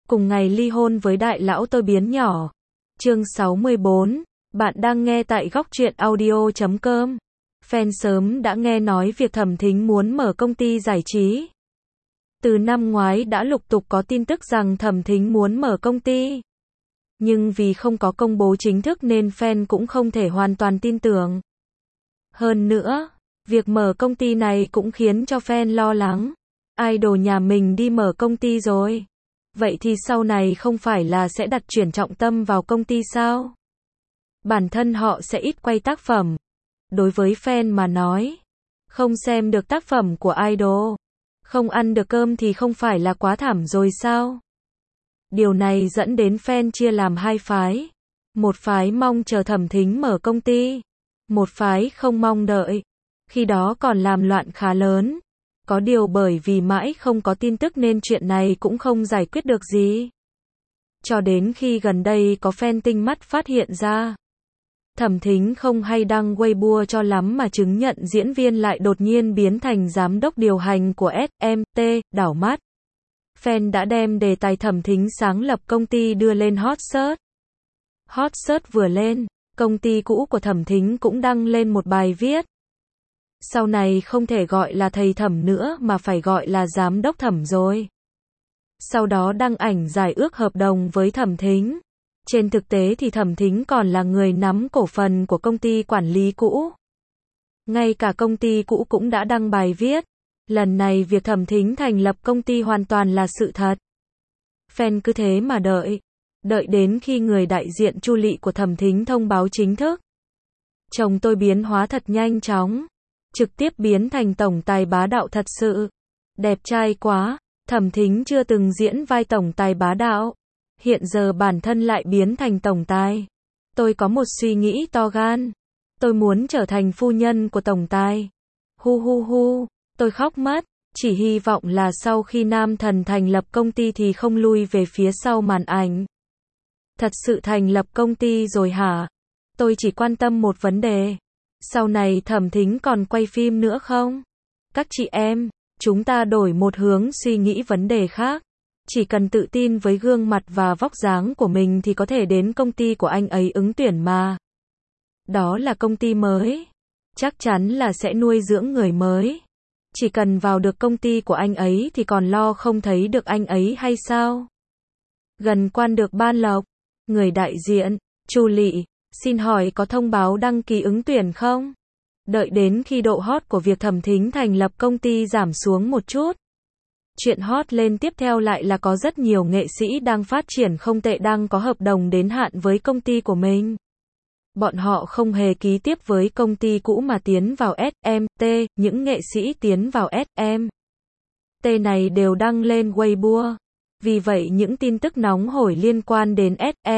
cùng ngày ly hôn với đại lão tôi biến nhỏ. Chương 64, bạn đang nghe tại góc truyện audio.com. Fan sớm đã nghe nói việc Thẩm Thính muốn mở công ty giải trí. Từ năm ngoái đã lục tục có tin tức rằng Thẩm Thính muốn mở công ty. Nhưng vì không có công bố chính thức nên fan cũng không thể hoàn toàn tin tưởng. Hơn nữa, việc mở công ty này cũng khiến cho fan lo lắng. Idol nhà mình đi mở công ty rồi. Vậy thì sau này không phải là sẽ đặt chuyển trọng tâm vào công ty sao? Bản thân họ sẽ ít quay tác phẩm. Đối với fan mà nói, không xem được tác phẩm của idol, không ăn được cơm thì không phải là quá thảm rồi sao? Điều này dẫn đến fan chia làm hai phái. Một phái mong chờ Thẩm Thính mở công ty, một phái không mong đợi. Khi đó còn làm loạn khá lớn. Có điều bởi vì mãi không có tin tức nên chuyện này cũng không giải quyết được gì. Cho đến khi gần đây có fan tinh mắt phát hiện ra. Thẩm Thính không hay đăng Weibo cho lắm mà chứng nhận diễn viên lại đột nhiên biến thành giám đốc điều hành của SMT, đảo mắt. Fan đã đem đề tài Thẩm Thính sáng lập công ty đưa lên hot search. Hot search vừa lên, công ty cũ của Thẩm Thính cũng đăng lên một bài viết. Sau này không thể gọi là thầy Thẩm nữa mà phải gọi là giám đốc Thẩm rồi. Sau đó đăng ảnh giải ước hợp đồng với Thẩm Thính. Trên thực tế thì Thẩm Thính còn là người nắm cổ phần của công ty quản lý cũ. Ngay cả công ty cũ cũng đã đăng bài viết. Lần này việc Thẩm Thính thành lập công ty hoàn toàn là sự thật. Fan cứ thế mà đợi. Đợi đến khi người đại diện Chu Lị của Thẩm Thính thông báo chính thức. Chồng tôi biến hóa thật nhanh chóng. Trực tiếp biến thành tổng tài bá đạo thật sự. Đẹp trai quá. Thẩm Thính chưa từng diễn vai tổng tài bá đạo. Hiện giờ bản thân lại biến thành tổng tài. Tôi có một suy nghĩ to gan. Tôi muốn trở thành phu nhân của tổng tài. Hu hu hu. Tôi khóc mất. Chỉ hy vọng là sau khi Nam Thần thành lập công ty thì không lui về phía sau màn ảnh. Thật sự thành lập công ty rồi hả? Tôi chỉ quan tâm một vấn đề. Sau này Thẩm Thính còn quay phim nữa không? Các chị em, chúng ta đổi một hướng suy nghĩ vấn đề khác. Chỉ cần tự tin với gương mặt và vóc dáng của mình thì có thể đến công ty của anh ấy ứng tuyển mà. Đó là công ty mới. Chắc chắn là sẽ nuôi dưỡng người mới. Chỉ cần vào được công ty của anh ấy thì còn lo không thấy được anh ấy hay sao? Gần quan được ban lộc. Người đại diện, Chu Lị, xin hỏi có thông báo đăng ký ứng tuyển không? Đợi đến khi độ hot của việc Thẩm Thính thành lập công ty giảm xuống một chút. Chuyện hot lên tiếp theo lại là có rất nhiều nghệ sĩ đang phát triển không tệ đang có hợp đồng đến hạn với công ty của mình. Bọn họ không hề ký tiếp với công ty cũ mà tiến vào SMT, những nghệ sĩ tiến vào SMT này đều đăng lên Weibo. Vì vậy những tin tức nóng hổi liên quan đến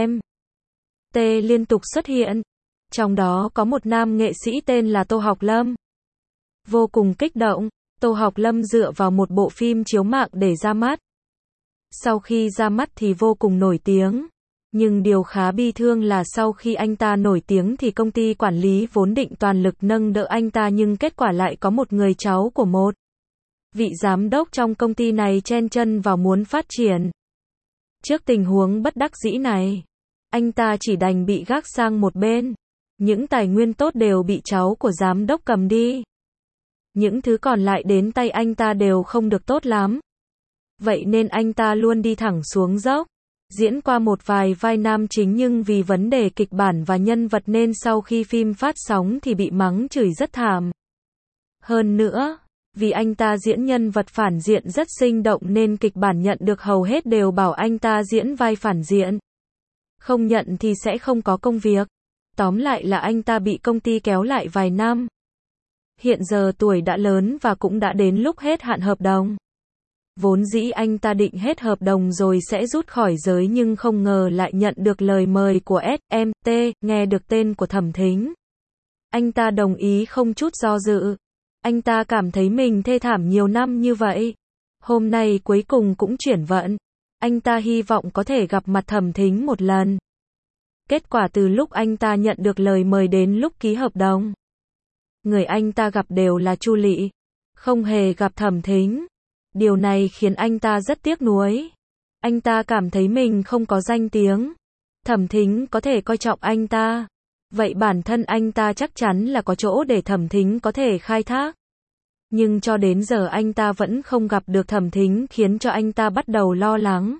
SMT liên tục xuất hiện. Trong đó có một nam nghệ sĩ tên là Tô Học Lâm. Vô cùng kích động, Tô Học Lâm dựa vào một bộ phim chiếu mạng để ra mắt. Sau khi ra mắt thì vô cùng nổi tiếng. Nhưng điều khá bi thương là sau khi anh ta nổi tiếng thì công ty quản lý vốn định toàn lực nâng đỡ anh ta nhưng kết quả lại có một người cháu của một vị giám đốc trong công ty này chen chân vào muốn phát triển. Trước tình huống bất đắc dĩ này, anh ta chỉ đành bị gác sang một bên. Những tài nguyên tốt đều bị cháu của giám đốc cầm đi. Những thứ còn lại đến tay anh ta đều không được tốt lắm. Vậy nên anh ta luôn đi thẳng xuống dốc. Diễn qua một vài vai nam chính nhưng vì vấn đề kịch bản và nhân vật nên sau khi phim phát sóng thì bị mắng chửi rất thảm. Hơn nữa, vì anh ta diễn nhân vật phản diện rất sinh động nên kịch bản nhận được hầu hết đều bảo anh ta diễn vai phản diện. Không nhận thì sẽ không có công việc. Tóm lại là anh ta bị công ty kéo lại vài năm. Hiện giờ tuổi đã lớn và cũng đã đến lúc hết hạn hợp đồng. Vốn dĩ anh ta định hết hợp đồng rồi sẽ rút khỏi giới nhưng không ngờ lại nhận được lời mời của SMT, nghe được tên của Thẩm Thính. Anh ta đồng ý không chút do dự. Anh ta cảm thấy mình thê thảm nhiều năm như vậy. Hôm nay cuối cùng cũng chuyển vận. Anh ta hy vọng có thể gặp mặt Thẩm Thính một lần. Kết quả từ lúc anh ta nhận được lời mời đến lúc ký hợp đồng, người anh ta gặp đều là Chu Lị, không hề gặp Thẩm Thính. Điều này khiến anh ta rất tiếc nuối. Anh ta cảm thấy mình không có danh tiếng. Thẩm Thính có thể coi trọng anh ta. Vậy bản thân anh ta chắc chắn là có chỗ để Thẩm Thính có thể khai thác. Nhưng cho đến giờ anh ta vẫn không gặp được Thẩm Thính, khiến cho anh ta bắt đầu lo lắng.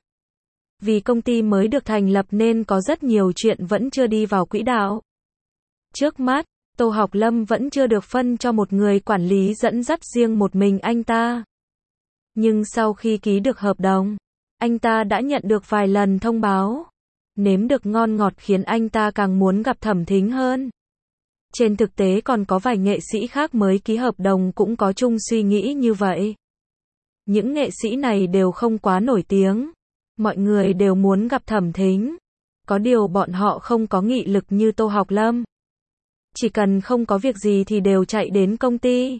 Vì công ty mới được thành lập nên có rất nhiều chuyện vẫn chưa đi vào quỹ đạo. Trước mắt, Tô Học Lâm vẫn chưa được phân cho một người quản lý dẫn dắt riêng một mình anh ta. Nhưng sau khi ký được hợp đồng, anh ta đã nhận được vài lần thông báo. Nếm được ngon ngọt khiến anh ta càng muốn gặp Thẩm Thính hơn. Trên thực tế còn có vài nghệ sĩ khác mới ký hợp đồng cũng có chung suy nghĩ như vậy. Những nghệ sĩ này đều không quá nổi tiếng. Mọi người đều muốn gặp Thẩm Thính. Có điều bọn họ không có nghị lực như Tô Học Lâm. Chỉ cần không có việc gì thì đều chạy đến công ty.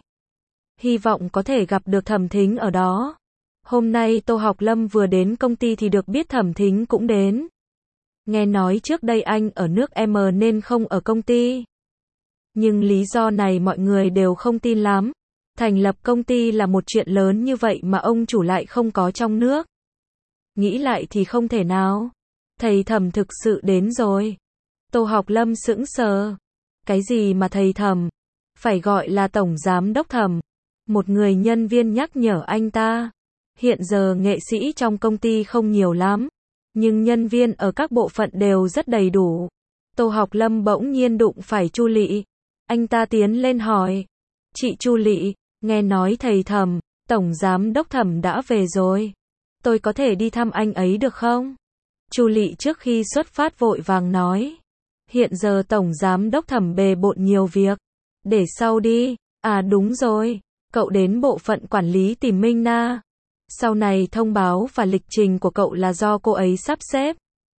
Hy vọng có thể gặp được Thẩm Thính ở đó. Hôm nay Tô Học Lâm vừa đến công ty thì được biết Thẩm Thính cũng đến. Nghe nói trước đây anh ở nước M nên không ở công ty. Nhưng lý do này mọi người đều không tin lắm. Thành lập công ty là một chuyện lớn như vậy mà ông chủ lại không có trong nước. Nghĩ lại thì không thể nào. Thầy Thẩm thực sự đến rồi. Tô Học Lâm sững sờ. Cái gì mà thầy Thẩm? Phải gọi là tổng giám đốc Thẩm. Một người nhân viên nhắc nhở anh ta. Hiện giờ nghệ sĩ trong công ty không nhiều lắm. Nhưng nhân viên ở các bộ phận đều rất đầy đủ. Tô Học Lâm bỗng nhiên đụng phải Chu Lị. Anh ta tiến lên hỏi. Chị Chu Lị, nghe nói thầy Thẩm, tổng giám đốc Thẩm đã về rồi. Tôi có thể đi thăm anh ấy được không? Chu Lị trước khi xuất phát vội vàng nói. Hiện giờ tổng giám đốc Thẩm bề bộn nhiều việc. Để sau đi. À đúng rồi. Cậu đến bộ phận quản lý tìm Minh Na. Sau này thông báo và lịch trình của cậu là do cô ấy sắp xếp.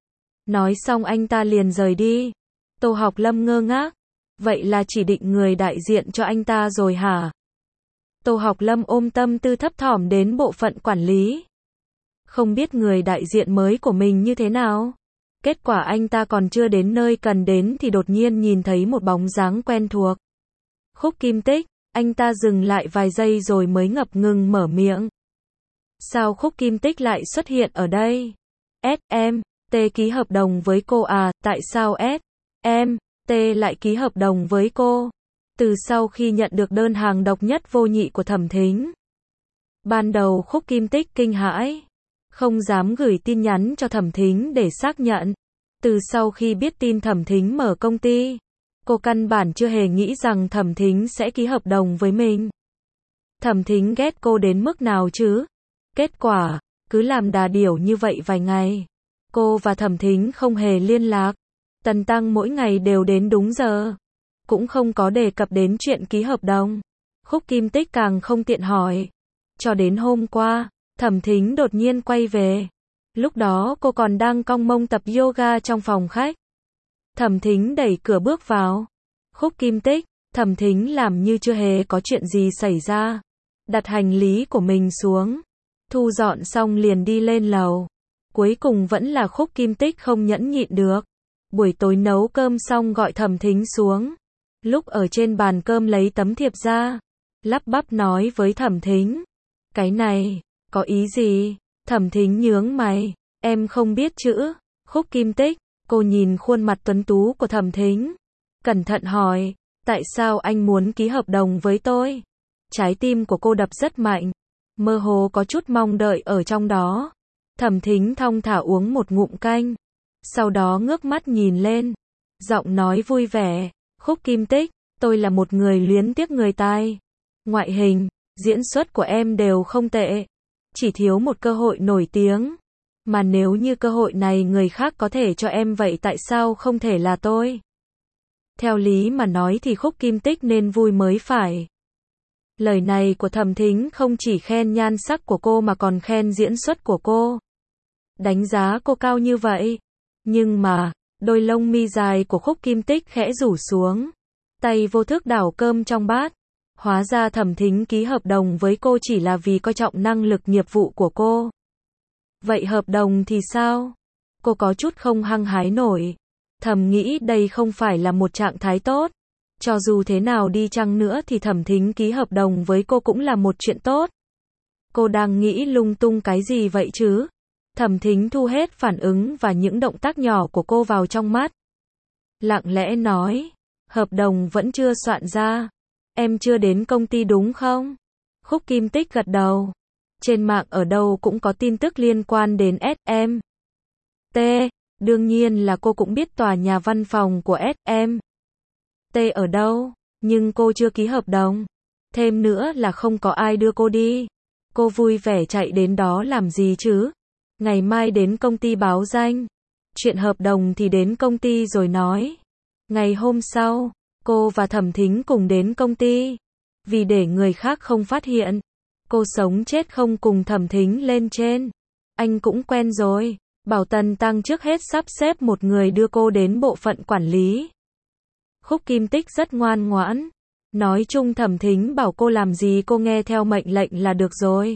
Nói xong anh ta liền rời đi. Tô Học Lâm ngơ ngác. Vậy là chỉ định người đại diện cho anh ta rồi hả? Tô Học Lâm ôm tâm tư thấp thỏm đến bộ phận quản lý. Không biết người đại diện mới của mình như thế nào. Kết quả anh ta còn chưa đến nơi cần đến thì đột nhiên nhìn thấy một bóng dáng quen thuộc. Khúc Kim Tích, anh ta dừng lại vài giây rồi mới ngập ngừng mở miệng. Sao Khúc Kim Tích lại xuất hiện ở đây? T ký hợp đồng với cô à, tại sao T lại ký hợp đồng với cô? Từ sau khi nhận được đơn hàng độc nhất vô nhị của Thẩm Thính. Ban đầu Khúc Kim Tích kinh hãi. Không dám gửi tin nhắn cho Thẩm Thính để xác nhận. Từ sau khi biết tin Thẩm Thính mở công ty, cô căn bản chưa hề nghĩ rằng Thẩm Thính sẽ ký hợp đồng với mình. Thẩm Thính ghét cô đến mức nào chứ? Kết quả, cứ làm đà điểu như vậy vài ngày. Cô và Thẩm Thính không hề liên lạc. Tần Tăng mỗi ngày đều đến đúng giờ. Cũng không có đề cập đến chuyện ký hợp đồng. Khúc Kim Tích càng không tiện hỏi. Cho đến hôm qua, Thẩm Thính đột nhiên quay về. Lúc đó cô còn đang cong mông tập yoga trong phòng khách. Thẩm Thính đẩy cửa bước vào. Khúc Kim Tích, Thẩm Thính làm như chưa hề có chuyện gì xảy ra. Đặt hành lý của mình xuống. Thu dọn xong liền đi lên lầu. Cuối cùng vẫn là Khúc Kim Tích không nhẫn nhịn được. Buổi tối nấu cơm xong gọi Thẩm Thính xuống. Lúc ở trên bàn cơm lấy tấm thiệp ra. Lắp bắp nói với Thẩm Thính. Cái này, có ý gì? Thẩm Thính nhướng mày. Em không biết chữ. Khúc Kim Tích, cô nhìn khuôn mặt tuấn tú của Thẩm Thính. Cẩn thận hỏi. Tại sao anh muốn ký hợp đồng với tôi? Trái tim của cô đập rất mạnh. Mơ hồ có chút mong đợi ở trong đó. Thẩm Thính thong thả uống một ngụm canh. Sau đó ngước mắt nhìn lên. Giọng nói vui vẻ. Khúc Kim Tích, tôi là một người luyến tiếc người tài. Ngoại hình, diễn xuất của em đều không tệ. Chỉ thiếu một cơ hội nổi tiếng. Mà nếu như cơ hội này người khác có thể cho em vậy tại sao không thể là tôi? Theo lý mà nói thì Khúc Kim Tích nên vui mới phải. Lời này của Thẩm Thính không chỉ khen nhan sắc của cô mà còn khen diễn xuất của cô. Đánh giá cô cao như vậy. Nhưng mà, đôi lông mi dài của Khúc Kim Tích khẽ rủ xuống. Tay vô thức đảo cơm trong bát. Hóa ra Thẩm Thính ký hợp đồng với cô chỉ là vì coi trọng năng lực nghiệp vụ của cô. Vậy hợp đồng thì sao? Cô có chút không hăng hái nổi. Thầm nghĩ đây không phải là một trạng thái tốt. Cho dù thế nào đi chăng nữa thì Thẩm Thính ký hợp đồng với cô cũng là một chuyện tốt. Cô đang nghĩ lung tung cái gì vậy chứ? Thẩm Thính thu hết phản ứng và những động tác nhỏ của cô vào trong mắt. Lặng lẽ nói, hợp đồng vẫn chưa soạn ra. Em chưa đến công ty đúng không? Khúc Kim Tích gật đầu. Trên mạng ở đâu cũng có tin tức liên quan đến SM. T. Đương nhiên là cô cũng biết tòa nhà văn phòng của SM. T ở đâu, nhưng cô chưa ký hợp đồng. Thêm nữa là không có ai đưa cô đi. Cô vui vẻ chạy đến đó làm gì chứ? Ngày mai đến công ty báo danh. Chuyện hợp đồng thì đến công ty rồi nói. Ngày hôm sau, cô và Thẩm Thính cùng đến công ty. Vì để người khác không phát hiện, cô sống chết không cùng Thẩm Thính lên trên. Anh cũng quen rồi. Bảo Tần Tăng trước hết sắp xếp một người đưa cô đến bộ phận quản lý. Khúc Kim Tích rất ngoan ngoãn. Nói chung Thẩm Thính bảo cô làm gì cô nghe theo mệnh lệnh là được rồi.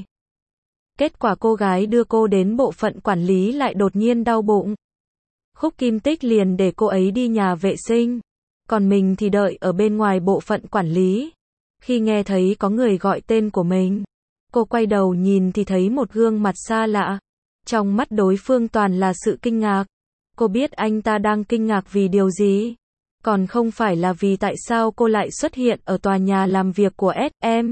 Kết quả cô gái đưa cô đến bộ phận quản lý lại đột nhiên đau bụng. Khúc Kim Tích liền để cô ấy đi nhà vệ sinh. Còn mình thì đợi ở bên ngoài bộ phận quản lý. Khi nghe thấy có người gọi tên của mình, cô quay đầu nhìn thì thấy một gương mặt xa lạ. Trong mắt đối phương toàn là sự kinh ngạc. Cô biết anh ta đang kinh ngạc vì điều gì. Còn không phải là vì tại sao cô lại xuất hiện ở tòa nhà làm việc của SM.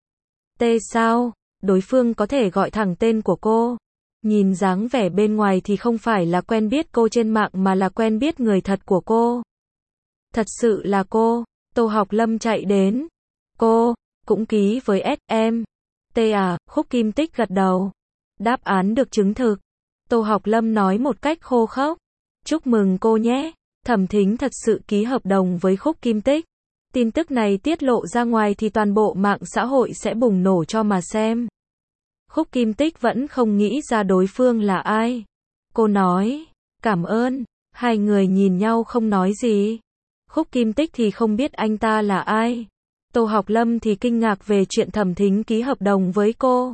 T sao? Đối phương có thể gọi thẳng tên của cô. Nhìn dáng vẻ bên ngoài thì không phải là quen biết cô trên mạng mà là quen biết người thật của cô. Thật sự là cô. Tô Học Lâm chạy đến. Cô, cũng ký với SM. T à, Khúc Kim Tích gật đầu. Đáp án được chứng thực. Tô Học Lâm nói một cách khô khốc. Chúc mừng cô nhé. Thẩm Thính thật sự ký hợp đồng với Khúc Kim Tích. Tin tức này tiết lộ ra ngoài thì toàn bộ mạng xã hội sẽ bùng nổ cho mà xem. Khúc Kim Tích vẫn không nghĩ ra đối phương là ai. Cô nói, cảm ơn. Hai người nhìn nhau không nói gì. Khúc Kim Tích thì không biết anh ta là ai. Tô Học Lâm thì kinh ngạc về chuyện Thẩm Thính ký hợp đồng với cô.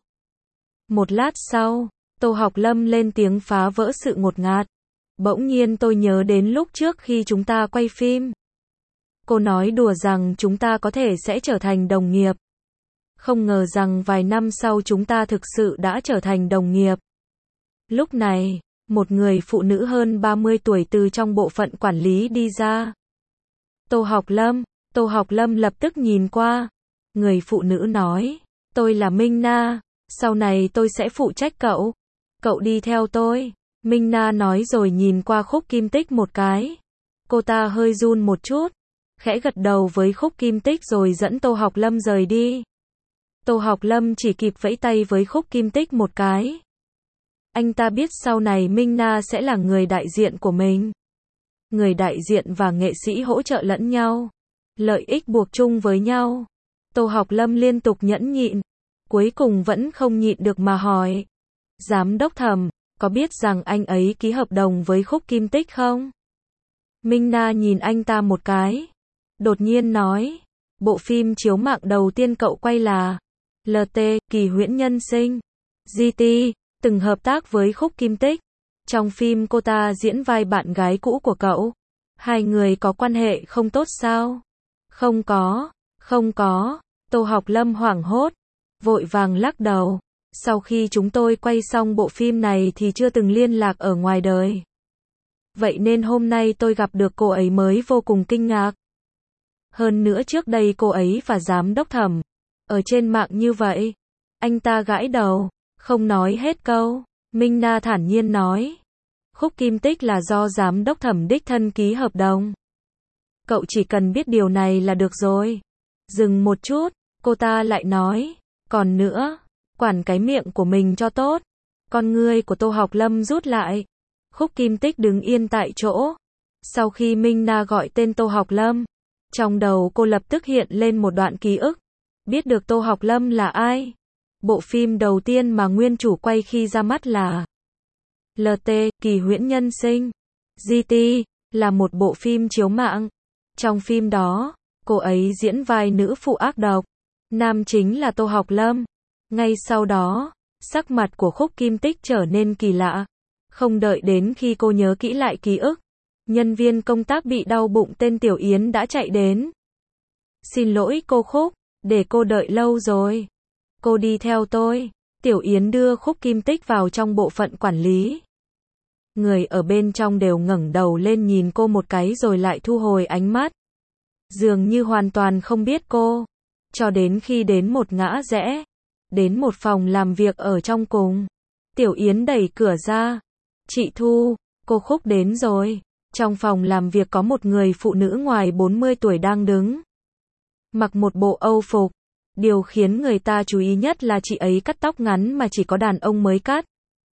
Một lát sau, Tô Học Lâm lên tiếng phá vỡ sự ngột ngạt. Bỗng nhiên tôi nhớ đến lúc trước khi chúng ta quay phim. Cô nói đùa rằng chúng ta có thể sẽ trở thành đồng nghiệp. Không ngờ rằng vài năm sau chúng ta thực sự đã trở thành đồng nghiệp. Lúc này, một người phụ nữ hơn 30 tuổi từ trong bộ phận quản lý đi ra. Tô Học Lâm lập tức nhìn qua. Người phụ nữ nói, tôi là Minh Na, sau này tôi sẽ phụ trách cậu. Cậu đi theo tôi. Minh Na nói rồi nhìn qua Khúc Kim Tích một cái. Cô ta hơi run một chút, khẽ gật đầu với Khúc Kim Tích rồi dẫn Tô Học Lâm rời đi. Tô Học Lâm chỉ kịp vẫy tay với Khúc Kim Tích một cái. Anh ta biết sau này Minh Na sẽ là người đại diện của mình. Người đại diện và nghệ sĩ hỗ trợ lẫn nhau. Lợi ích buộc chung với nhau. Tô Học Lâm liên tục nhẫn nhịn. Cuối cùng vẫn không nhịn được mà hỏi. Giám đốc Thẩm, có biết rằng anh ấy ký hợp đồng với Khúc Kim Tích không? Minh Na nhìn anh ta một cái. Đột nhiên nói. Bộ phim chiếu mạng đầu tiên cậu quay là LT, Kỳ Huyễn Nhân Sinh. GT, từng hợp tác với Khúc Kim Tích. Trong phim cô ta diễn vai bạn gái cũ của cậu. Hai người có quan hệ không tốt sao? Không có. Tô Học Lâm hoảng hốt, vội vàng lắc đầu. Sau khi chúng tôi quay xong bộ phim này thì chưa từng liên lạc ở ngoài đời. Vậy nên hôm nay tôi gặp được cô ấy mới vô cùng kinh ngạc. Hơn nữa trước đây cô ấy và giám đốc Thẩm ở trên mạng như vậy. Anh ta gãi đầu, không nói hết câu. Minh Na thản nhiên nói. Khúc Kim Tích là do giám đốc Thẩm đích thân ký hợp đồng. Cậu chỉ cần biết điều này là được rồi. Dừng một chút, cô ta lại nói. Còn nữa, quản cái miệng của mình cho tốt. Con ngươi của Tô Học Lâm rút lại. Khúc Kim Tích đứng yên tại chỗ. Sau khi Minh Na gọi tên Tô Học Lâm, trong đầu cô lập tức hiện lên một đoạn ký ức. Biết được Tô Học Lâm là ai. Bộ phim đầu tiên mà nguyên chủ quay khi ra mắt là LT, Kỳ Huyễn Nhân Sinh. GT, là một bộ phim chiếu mạng. Trong phim đó, cô ấy diễn vai nữ phụ ác độc. Nam chính là Tô Học Lâm. Ngay sau đó, sắc mặt của Khúc Kim Tích trở nên kỳ lạ. Không đợi đến khi cô nhớ kỹ lại ký ức, nhân viên công tác bị đau bụng tên Tiểu Yến đã chạy đến. Xin lỗi cô Khúc, để cô đợi lâu rồi. Cô đi theo tôi. Tiểu Yến đưa Khúc Kim Tích vào trong bộ phận quản lý. Người ở bên trong đều ngẩng đầu lên nhìn cô một cái rồi lại thu hồi ánh mắt. Dường như hoàn toàn không biết cô. Cho đến khi đến một ngã rẽ, đến một phòng làm việc ở trong cùng. Tiểu Yến đẩy cửa ra. Chị Thu, cô Khúc đến rồi. Trong phòng làm việc có một người phụ nữ ngoài 40 tuổi đang đứng. Mặc một bộ âu phục. Điều khiến người ta chú ý nhất là chị ấy cắt tóc ngắn mà chỉ có đàn ông mới cắt.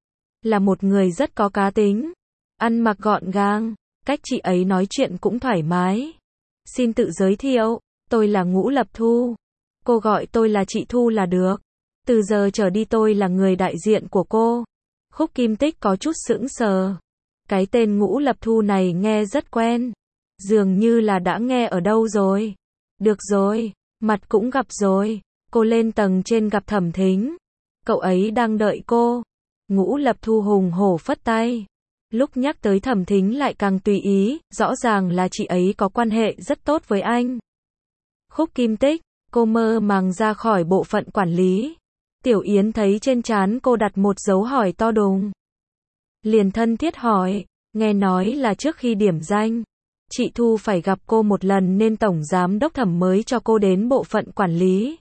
Là một người rất có cá tính. Ăn mặc gọn gàng. Cách chị ấy nói chuyện cũng thoải mái. Xin tự giới thiệu, tôi là Ngũ Lập Thu. Cô gọi tôi là chị Thu là được. Từ giờ trở đi tôi là người đại diện của cô. Khúc Kim Tích có chút sững sờ. Cái tên Ngũ Lập Thu này nghe rất quen. Dường như là đã nghe ở đâu rồi. Được rồi, mặt cũng gặp rồi. Cô lên tầng trên gặp Thẩm Thính. Cậu ấy đang đợi cô. Ngũ Lập Thu hùng hổ phất tay. Lúc nhắc tới Thẩm Thính lại càng tùy ý, rõ ràng là chị ấy có quan hệ rất tốt với anh. Khúc Kim Tích, cô mơ màng ra khỏi bộ phận quản lý. Tiểu Yến thấy trên trán cô đặt một dấu hỏi to đùng. Liền thân thiết hỏi, nghe nói là trước khi điểm danh, chị Thu phải gặp cô một lần nên Tổng Giám Đốc Thẩm mới cho cô đến bộ phận quản lý.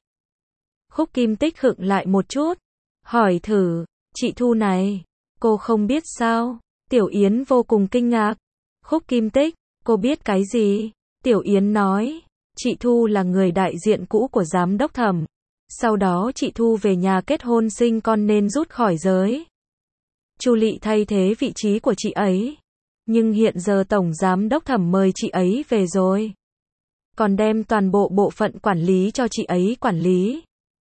Khúc Kim Tích khựng lại một chút, hỏi thử, chị Thu này, cô không biết sao? Tiểu Yến vô cùng kinh ngạc. Khúc Kim Tích, cô biết cái gì? Tiểu Yến nói, chị Thu là người đại diện cũ của Giám Đốc Thẩm. Sau đó chị Thu về nhà kết hôn sinh con nên rút khỏi giới. Chu Lị thay thế vị trí của chị ấy. Nhưng hiện giờ Tổng Giám Đốc Thẩm mời chị ấy về rồi. Còn đem toàn bộ bộ phận quản lý cho chị ấy quản lý.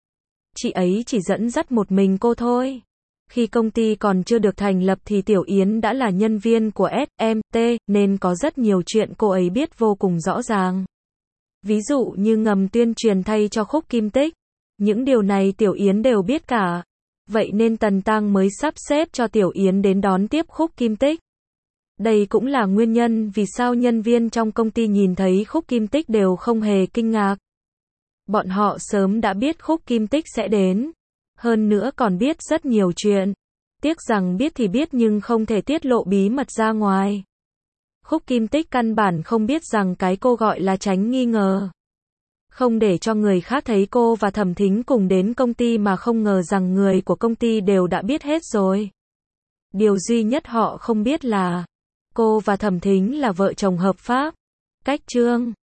Chị ấy chỉ dẫn dắt một mình cô thôi. Khi công ty còn chưa được thành lập thì Tiểu Yến đã là nhân viên của SMT, nên có rất nhiều chuyện cô ấy biết vô cùng rõ ràng. Ví dụ như ngầm tuyên truyền thay cho Khúc Kim Tích. Những điều này Tiểu Yến đều biết cả. Vậy nên Tần Tăng mới sắp xếp cho Tiểu Yến đến đón tiếp Khúc Kim Tích. Đây cũng là nguyên nhân vì sao nhân viên trong công ty nhìn thấy Khúc Kim Tích đều không hề kinh ngạc. Bọn họ sớm đã biết Khúc Kim Tích sẽ đến. Hơn nữa còn biết rất nhiều chuyện. Tiếc rằng biết thì biết nhưng không thể tiết lộ bí mật ra ngoài. Khúc Kim Tích căn bản không biết rằng cái cô gọi là tránh nghi ngờ. Không để cho người khác thấy cô và Thẩm Thính cùng đến công ty mà không ngờ rằng người của công ty đều đã biết hết rồi. Điều duy nhất họ không biết là cô và Thẩm Thính là vợ chồng hợp pháp. Cách chương